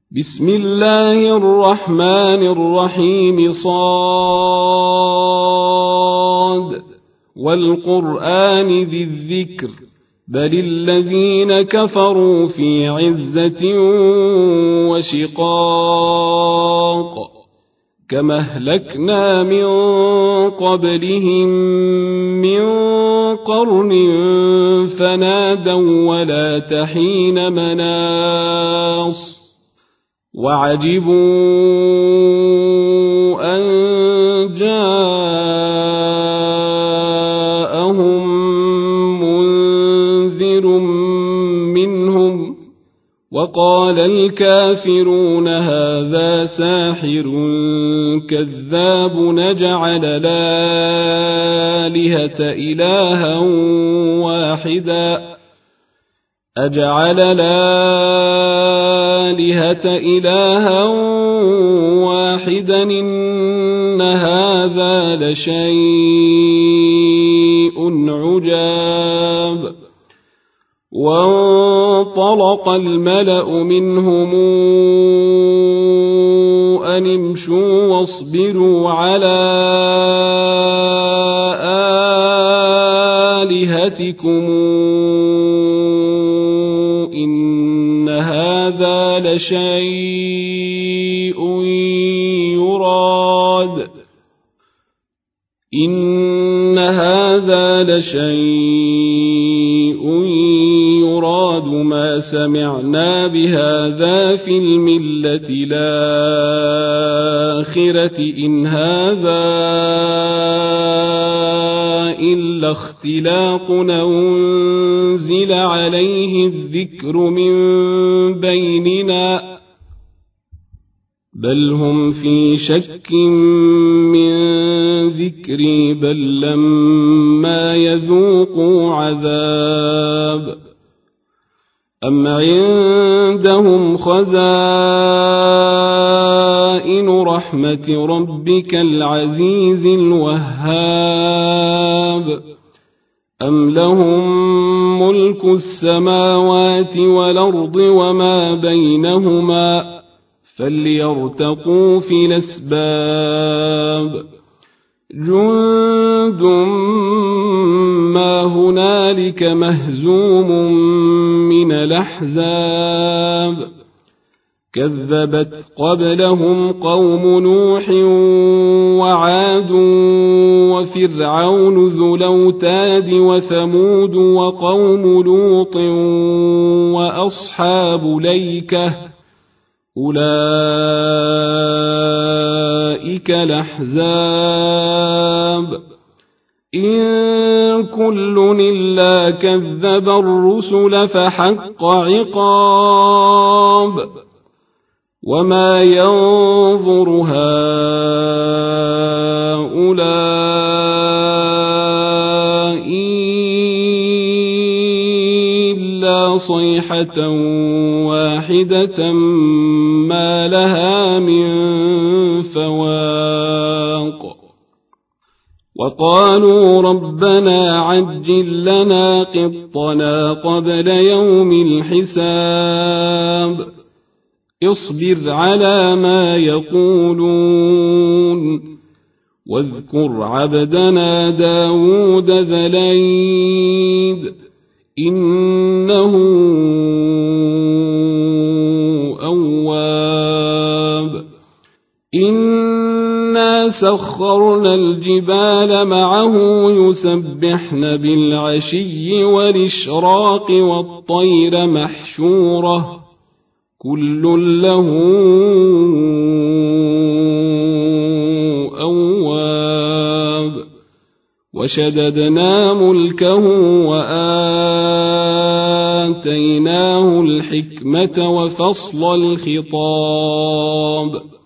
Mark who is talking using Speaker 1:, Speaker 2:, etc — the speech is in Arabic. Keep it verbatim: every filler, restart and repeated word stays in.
Speaker 1: بسم الله الرحمن الرحيم صاد والقرآن ذي الذكر بل الذين كفروا في عزة وشقاق كما أهلكنا من قبلهم من قرن فنادوا ولا تحين مناص وعجبوا أن جاءهم منذر منهم وقال الكافرون هذا ساحر كذاب نجعل الآلهة إلها واحدا أجعل الآلهة إلها واحدا إن هذا لشيء عجاب وانطلق الملأ منهم أن امشوا واصبروا على آلهتكم إن هذا لشيء يراد إن هذا لشيء يراد ما سمعنا بهذا في الملة الآخرة إن هذا إلا اختلاق أنزل عليه الذكر من بيننا بل هم في شك من ذكري بل لما يذوقوا عذاب أم عندهم خزائن رحمة ربك العزيز الوهاب أم لهم ملك السماوات والأرض وما بينهما فليرتقوا في الأسباب جند ما هنالك مهزوم من الأحزاب كذبت قبلهم قوم نوح وعاد وفرعون ذو الأوتاد وثمود وقوم لوط وأصحاب الأيكة أولئك الأحزاب إن كل إلا كذب الرسل فحق عقاب وما ينظر هؤلاء إلا صيحة واحدة ما لها من فواق وقالوا ربنا عجل لنا قطنا قبل يوم الحساب اصبر على ما يقولون واذكر عبدنا داود ذا الأيد إنه أواب إنا سخرنا الجبال معه يسبحن بالعشي والإشراق والطير محشورة كل له أواب وشددنا ملكه وآتيناه الحكمة وفصل الخطاب